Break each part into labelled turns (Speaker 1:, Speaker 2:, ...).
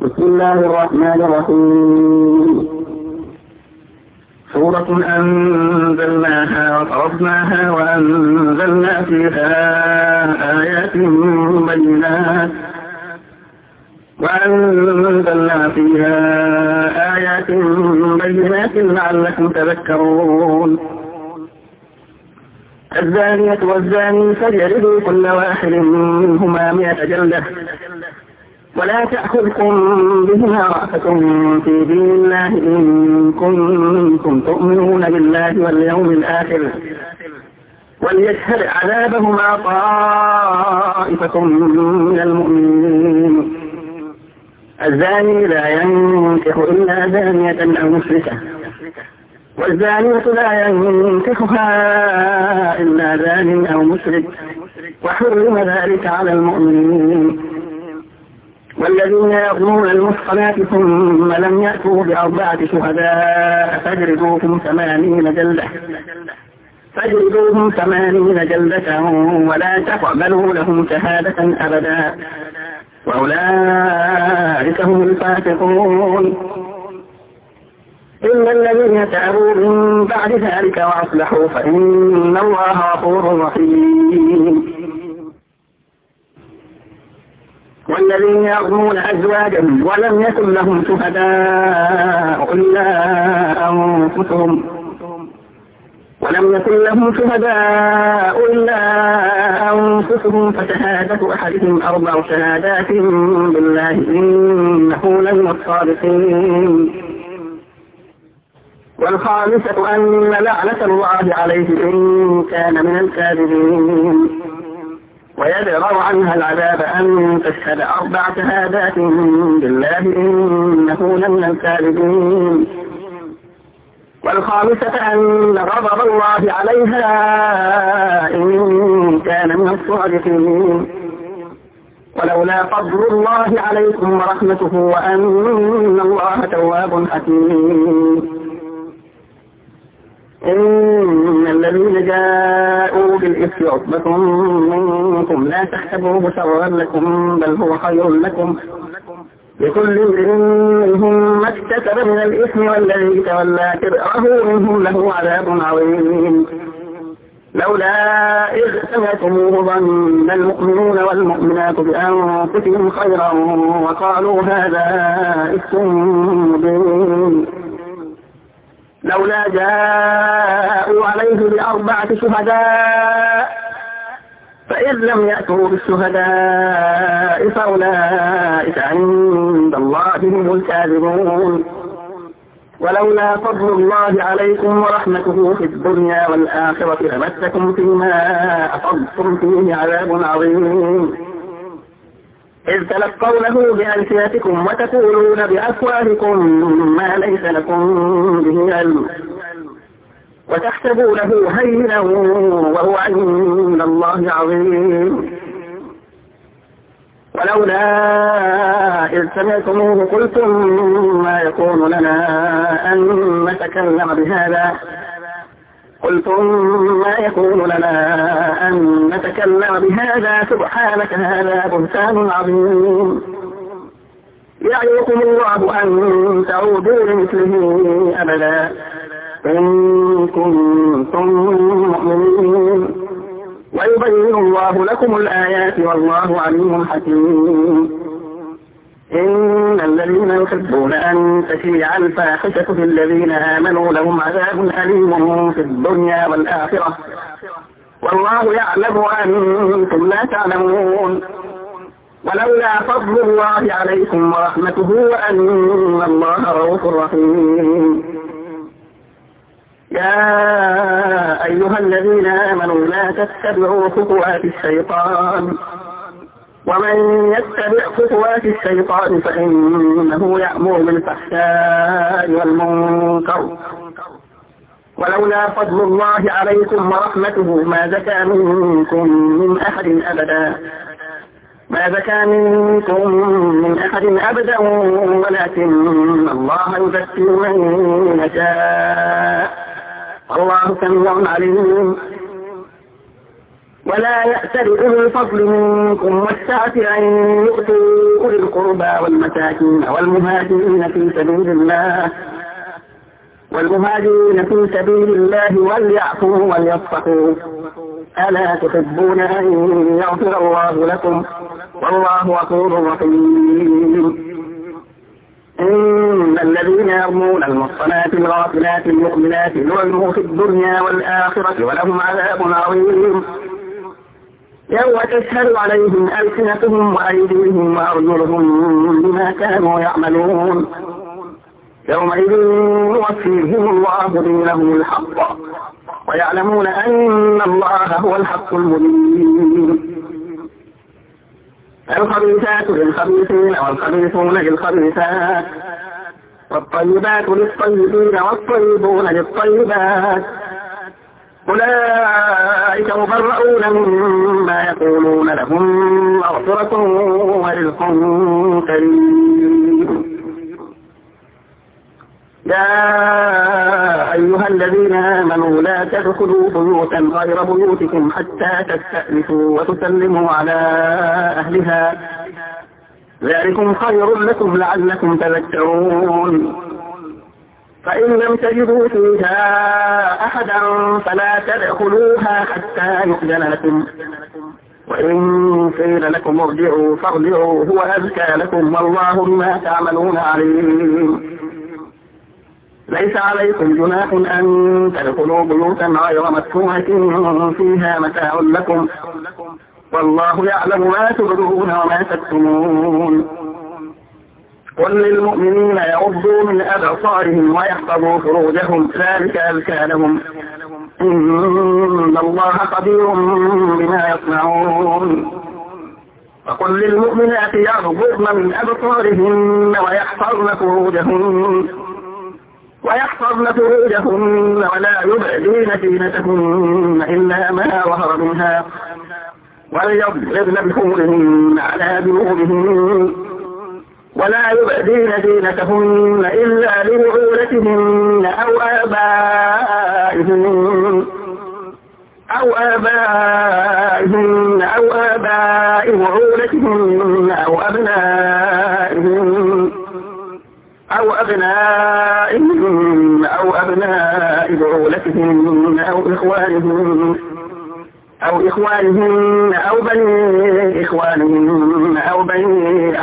Speaker 1: بسم الله الرحمن الرحيم. سورة أنزلناها وفرضناها وأنزلنا فيها آيات بينات لعلكم تذكرون. الزانية والزاني فاجلدوا كل واحد منهما 100 جلدة ولا تأخذكم بهما رأفة في دين الله إن كنتم تؤمنون بالله واليوم الآخر وليشهد عذابهما طائفة من المؤمنين. الزاني لا ينكح إلا زانية أو مشركة والزانية لا ينكحها إلا زان أو مشرك وحرم ذلك على المؤمنين. والذين يرمون المحصنات ثم لم يأتوا ب4 شهداء فاجلدوهم 80 جلدة ولا تقبلوا لهم شهادة أبدا وأولئك هم الفاسقون. إلا الذين تابوا من بعد ذلك وأصلحوا فإن الله غفور رحيم. والذين يرمون أزواجهم ولم يكن لهم شهداء إلا أنفسهم فشهادة أحدهم 4 شهادات بالله إنه لمن الصادقين. والخامسة أن لعنة الله عليه إن كان من الكاذبين. ويدرأ عنها العذاب أن تشهد 4 شهادات بالله إنه لمن الكاذبين. والخامسة أن غضب الله عليها إن كان من الصادقين. ولولا فضل الله عليكم ورحمته وأن الله تواب حكيم. إن الذين جاءوا بالإفك عصبة منكم لا تحسبوه شرا لكم بل هو خير لكم لكل امرئ منهم ما اكتسب من الإثم والذي تولى كبره منهم له عذاب عظيم. لولا إذ سمعتموه ظن المؤمنون والمؤمنات بأنفسهم خيرا وقالوا هذا إفك مبين. لولا جاءوا عليه ب4 شهداء فإذ لم يأتوا بالشهداء فأولئك عند الله هم الكاذبون. ولولا فضل الله عليكم ورحمته في الدنيا والآخرة لمسكم فيما أفضتم فيه عذاب عظيم. إذ تلقونه بألسنتكم وتقولون بأفواهكم ما ليس لكم به علم وتحسبونه هينا وهو عند الله عظيم. ولولا إذ سمعتموه قلتم ما يكون لنا أن نتكلم بهذا سبحانك هذا بهتان عظيم. يعظكم الله أن تعودوا لمثله أبدا إن كنتم مؤمنين ويبين الله لكم الآيات والله عليم حكيم. إن الذين يحبون أن تشيع الفاحشة في الذين آمنوا لهم عذاب أليم في الدنيا والآخرة والله يعلم وأنتم لا تعلمون. ولولا فضل الله عليكم ورحمته وأن الله رؤوف رحيم. يا أيها الذين آمنوا لا تتبعوا خطوات الشيطان ومن يتبع خطوات الشيطان فإنه يأمر بالفحشاء والمنكر. ولولا فضل الله عليكم ورحمته ما زكى منكم من أحد أبدا ولكن الله يزكي من يشاء والله سميع عليم. ولا يأتل أولي الفضل منكم والسعة أن يؤتوا أولي القربى والمساكين والمهاجرين في سبيل الله وليعفوا وليصفحوا ألا تحبون أن يغفر الله لكم والله غفور رحيم. إن الذين يرمون المحصنات الغافلات المؤمنات لعنوا في الدنيا والآخرة ولهم عذاب عظيم يوم تشهد عليهم ألسنتهم وأيديهم وأرجلهم بما كانوا يعملون يومئذ يوفيهم الله دينهم الحق ويعلمون أن الله هو الحق المبين. الخبيثات للخبيثين والخبيثون للخبيثات والطيبات للطيبين والطيبون للطيبات أولئك مبرؤون مما يقولون لهم مغفرة ورزق كريم. يا أيها الذين آمنوا لا تدخلوا بيوتا غير بيوتكم حتى تستأنسوا وتسلموا على أهلها ذلكم خير لكم لعلكم تذكرون. فإن لم تجدوا فيها أحدا فلا تدخلوها حتى يؤذن لكم وإن قيل لكم ارجعوا فارجعوا هو أزكى لكم والله بما تعملون عليم. ليس عليكم جناح أن تدخلوا بيوتا غير مسكونة فيها متاع لكم والله يعلم ما تبدون وما تكتمون. قل للمؤمنين يغضوا من أبصارهم ويحفظوا فروجهم ذلك أزكى لهم إن الله خبير بما يصنعون. وقل للمؤمنات يغضضن من أبصارهن ويحفظن فروجهن ولا يبدين زينتهن إلا ما ظهر منها وليضربن بخمرهن على جنوبهن ولا يبدين زينتهن إلا لبعولتهن أو آبائهن أو آباء بعولتهن أو أبناء بعولتهن أو إخوانهن أو بني إخوانهن أو بني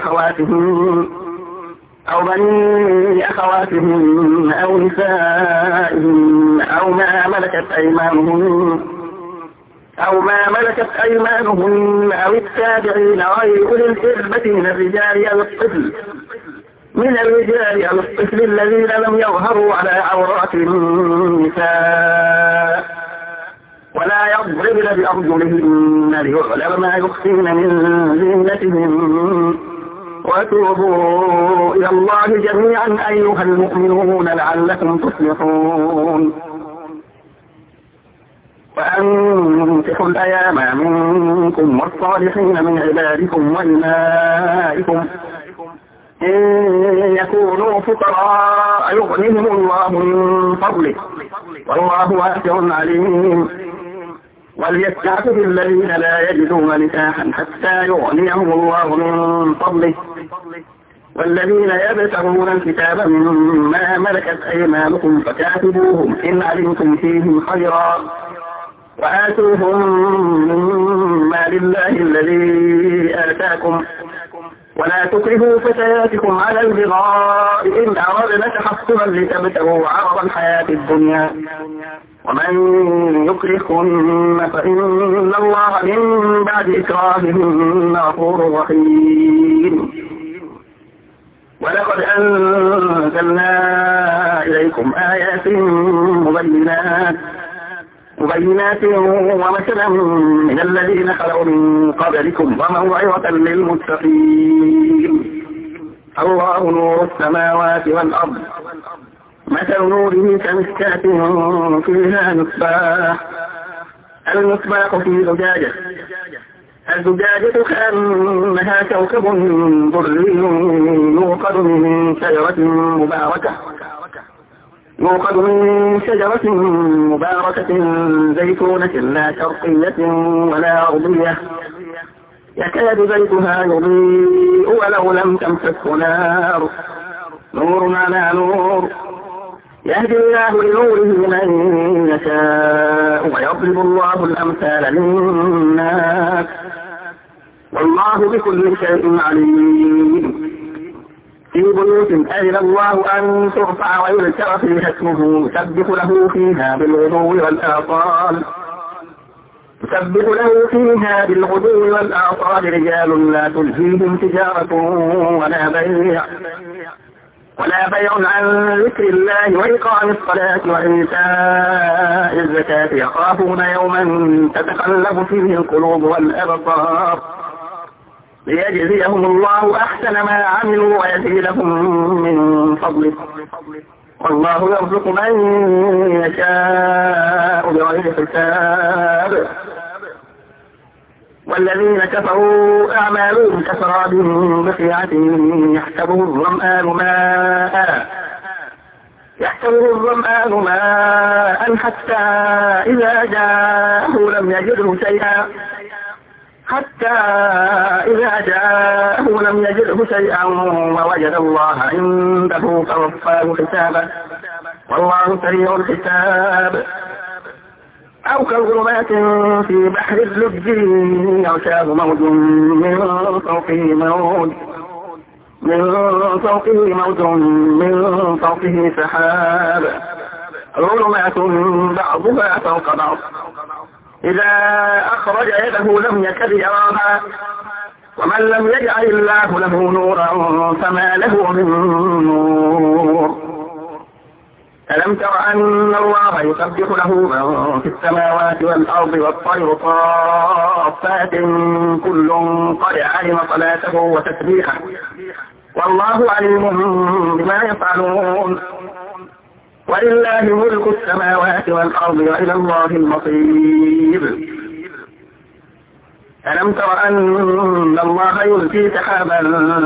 Speaker 1: أخواتهن أو نسائهن أو ما ملكت أيمانهن أو التابعين غير أولي الإربة من الرجال أو الطفل الذين لم يظهروا على عورات النساء ولا يضربن بأرجلهن ليعلم ما يخفين من زينتهن وتوبوا إلى الله جميعا أيها المؤمنون لعلكم تفلحون. وأنكحوا الأيام منكم والصالحين من عبادكم وإمائكم إن يكونوا فقراء يغنيهم الله من فضله والله واسع عليم. وليستعفف الذين لا يجدون نكاحا حتى يغنيهم الله من فضله والذين يبتغون الكتاب مما ملكت أيمانكم فكاتبوهم إن علمتم فيهم خيرا وآتوهم مما لله الذي آتاكم ولا تكرهوا فتياتكم على البغاء إن أردنا تحصنا لتبتغوا عرض الحياة الدنيا ومن يكرهن فإن الله من بعد إكراههن غفور رحيم. ولقد أنزلنا إليكم آيات مبينات ومثلا من الذين خلوا من قبلكم وموعظة للمتقين. الله نور السماوات والأرض مثل نوره كمشكاة فيها المصباح في زجاجة الزجاجة كأنها كوكب دري يوقد من شجرة مباركة يوقد من شجرة مباركة زيتونة لا شرقية ولا غربية يكاد زيتها يضيء ولو لم تمسسه نار نور على نور يهدي الله لنوره من يشاء ويضرب الله الأمثال للناس والله بكل شيء عليم في بيوت أذن الله أن ترفع ويذكر فيها اسمه يسبح له فيها بالغدو والآصال رجال لا تلهيهم تجارة ولا بيع عن ذكر الله وإقام الصلاة وإيتاء الزكاة يخافون يوما تتقلب فيه القلوب والأبصار ليجزيهم الله أحسن ما عملوا ويزيدهم من فضله والله يرزق من يشاء بغير حساب والذين كفروا أعمالهم كسراب بقيعة يحسبه الظمآن ماء حتى إذا جاءه لم يجده شيئا ووجد الله عنده فوفاه حسابه والله سريع الحساب أو كظلمات في بحر اللج يغشاه موج من فوقه سحاب ظلمات بعضها فوق بعض إذا أخرج يده لم يكد يراها ومن لم يجعل الله له نورا فما له من نور ألم تر أن الله يسبح له من في السماوات والأرض والطير صافات كل قد علم صلاته وتسبيحه والله عليم بما يفعلون ولله ملك السماوات والأرض وإلى الله المصير ألم تر أن الله يلقي سحابا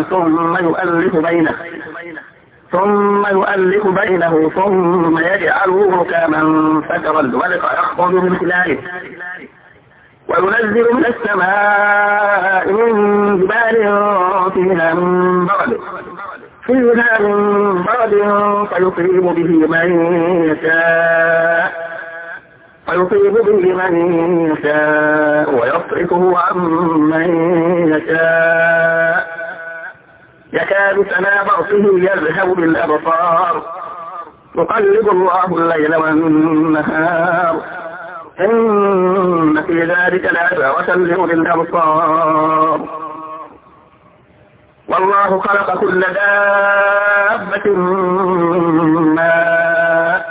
Speaker 1: ثم يؤلف بينه ثم يجعله ركاما فترى الودق يخرج من خلاله وينزل من السماء من جبال فيها من برد فيصيب به من يشاء ويصرفه عن من يشاء يكاد سنا برقه يذهب بالأبصار يقلب الله الليل والنهار إن في ذلك لعبرة لأولي الأبصار والله خلق كل دابة من ماء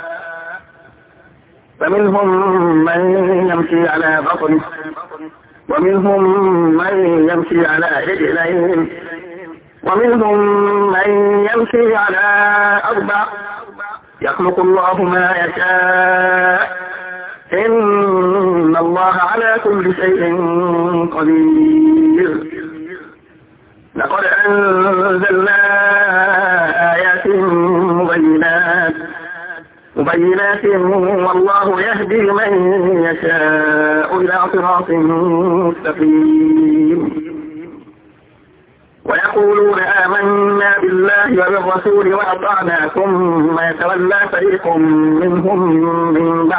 Speaker 1: فمنهم من يمشي على بطنه ومنهم من يمشي على رجلين ومنهم من يمشي على أربع يخلق الله ما يشاء إن الله على كل شيء قدير لقد أنزلنا آيات مبينات والله يهدي من يشاء إلى صراط مستقيم ويقولون آمنا بالله وبالرسول وأطعنا ثم يتولى فريق منهم من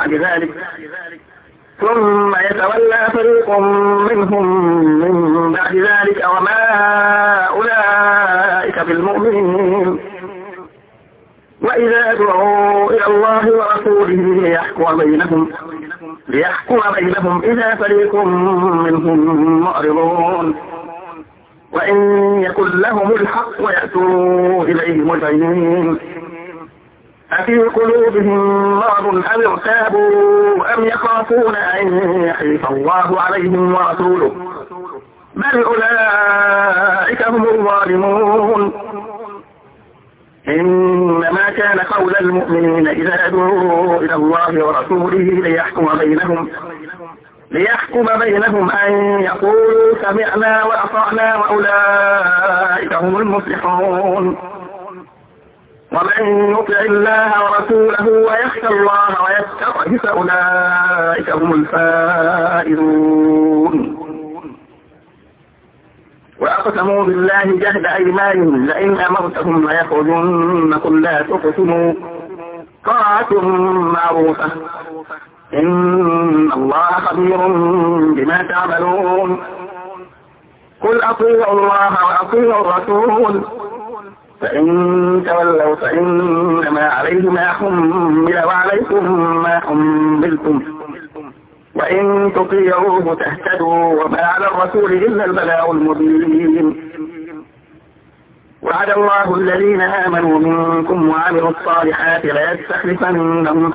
Speaker 1: بعد ذلك وما أولئك بالمؤمنين وإذا دعوا إلى الله ورسوله ليحكم بينهم إذا فريق منهم معرضون وإن يكن لهم الحق ويأتوا إليه مذعنين أفي قلوبهم مرض أم ارتابوا أم يخافون أن يحيف الله عليهم ورسوله بل أولئك هم الظالمون إنما كان قول المؤمنين إذا دعوا إلى الله ورسوله ليحكم بينهم أن يقولوا سمعنا وأطعنا وأولئك هم المفلحون ومن يطع الله ورسوله ويخشى الله ويتقه فأولئك هم الفائزون. وأقسموا بالله جهد أيمانهم لئن أمرتهم ليخرجن قل لا تقسموا طاعة معروفة إن الله خبير بما تعملون. قل أطيعوا الله وأطيعوا الرسول فإن تولوا فإنما عليه ما حمل وعليكم ما حملتم وإن تطيعوه تهتدوا وما على الرسول إلا البلاغ المبين. وعد الله الذين آمنوا منكم وعملوا الصالحات ليستخلفنهم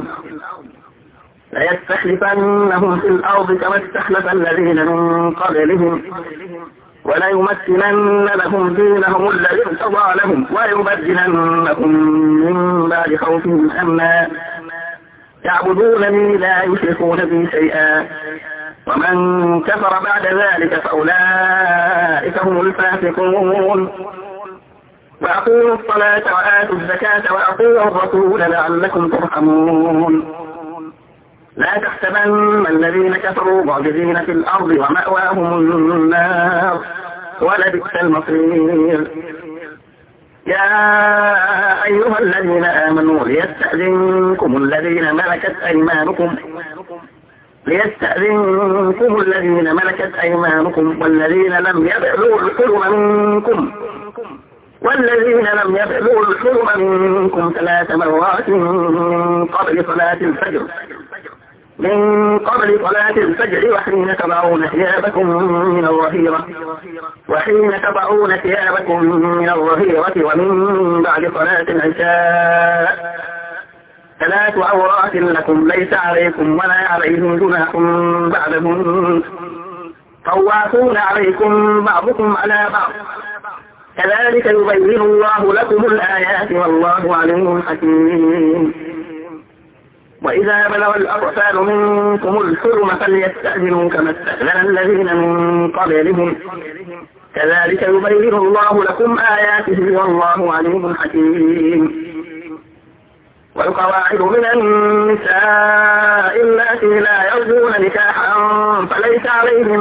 Speaker 1: في الأرض كما استخلف الذين من قبلهم وليمكنن لهم دينهم الذي ارتضى لهم ويبدلنهم من بعد خوفهم أمنا يعبدونني لا يشركون بي شيئا ومن كفر بعد ذلك فأولئك هم الفاسقون. وأقيموا الصلاة وآتوا الزكاة وأطيعوا الرسول لعلكم ترحمون. لا تحسبن الذين كفروا معجزين في الأرض ومأواهم النار ولبئس المصير. يا أيها الذين آمنوا ليستأذنكم الذين ملكت أيمانكم والذين لم يبلغوا الحلم منكم 3 مرات من قبل صلاة الفجر وحين تضعون ثيابكم من الظهيرة ومن بعد صلاة العشاء 3 عورات لكم ليس عليكم ولا عليهم جناح بعدهم طوافون عليكم بعضكم على بعض كذلك يبين الله لكم الآيات والله عليم حكيم. وإذا بلغ الأطفال منكم الحلم فليستأذنوا كما استأذن الذين من قبلهم كذلك يبين الله لكم آياته والله عليم حكيم. والقواعد من النساء اللاتي لا يرجون نكاحا فليس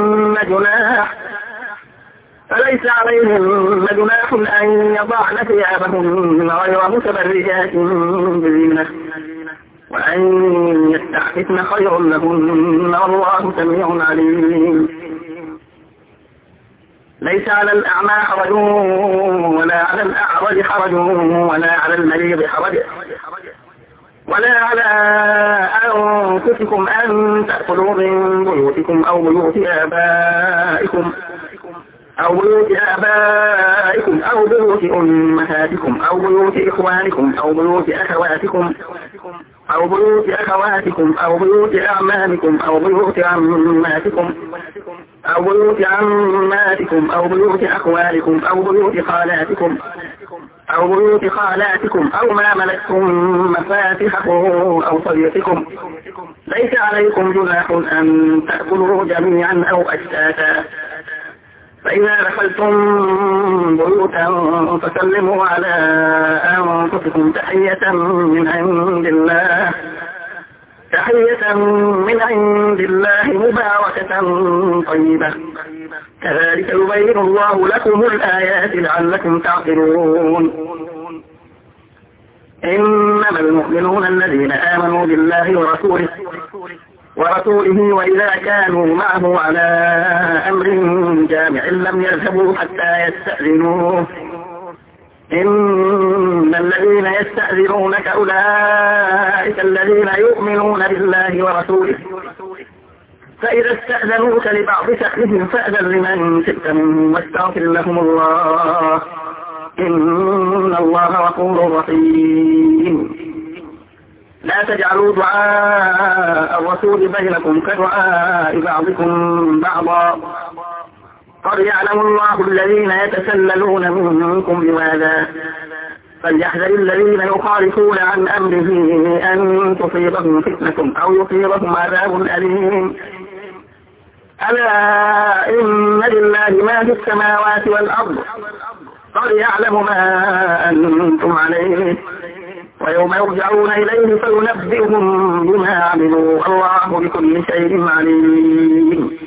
Speaker 1: عليهن جناح أن يضعن ثيابهن غير متبرجات بزينة وأن يستعففن خير لهن والله سميع عليم. ليس على الأعمى حرج ولا على الأعرج حرج ولا على المريض حرج ولا على أنفسكم أن تأكلوا من بيوتكم أو بيوت آبائكم أو بيوت أمهاتكم أو بيوت إخوانكم أو بيوت أخواتكم أو بيوت أعمامكم أو بيوت عماتكم أو بيوت أخوالكم أو بيوت خالاتكم أو ما ملكتم مفاتحه أو صديقكم ليس عليكم جناح أن تأكلوا جميعا أو أشتاتا. فإذا دخلتم بيوتا فسلموا على أنفسكم تحية من عند الله مباركة طيبة كذلك يبين الله لكم الآيات لعلكم تعقلون. إنما المؤمنون الذين آمنوا بالله ورسوله وإذا كانوا معه على أمر جامع لم يذهبوا حتى يستأذنوه إن الذين يستأذنونك أولئك الذين يؤمنون بالله ورسوله فإذا استأذنوك لبعض شأنهم فأذن لمن شئت منهم واستغفر لهم الله إن الله غفور رحيم. لا تجعلوا دعاء الرسول بينكم كدعاء بعضكم بعضا قد يعلم الله الذين يتسللون منكم بماذا فليحذر الذين يخالفون عن أمره أن تصيبهم فتنة أو يصيبهم عذاب أليم. ألا إن لله ما في السماوات والأرض قد يعلم ما أنتم عليه ويوم يرجعون إليه فينبئهم بما عملوا الله بكل شيء عليم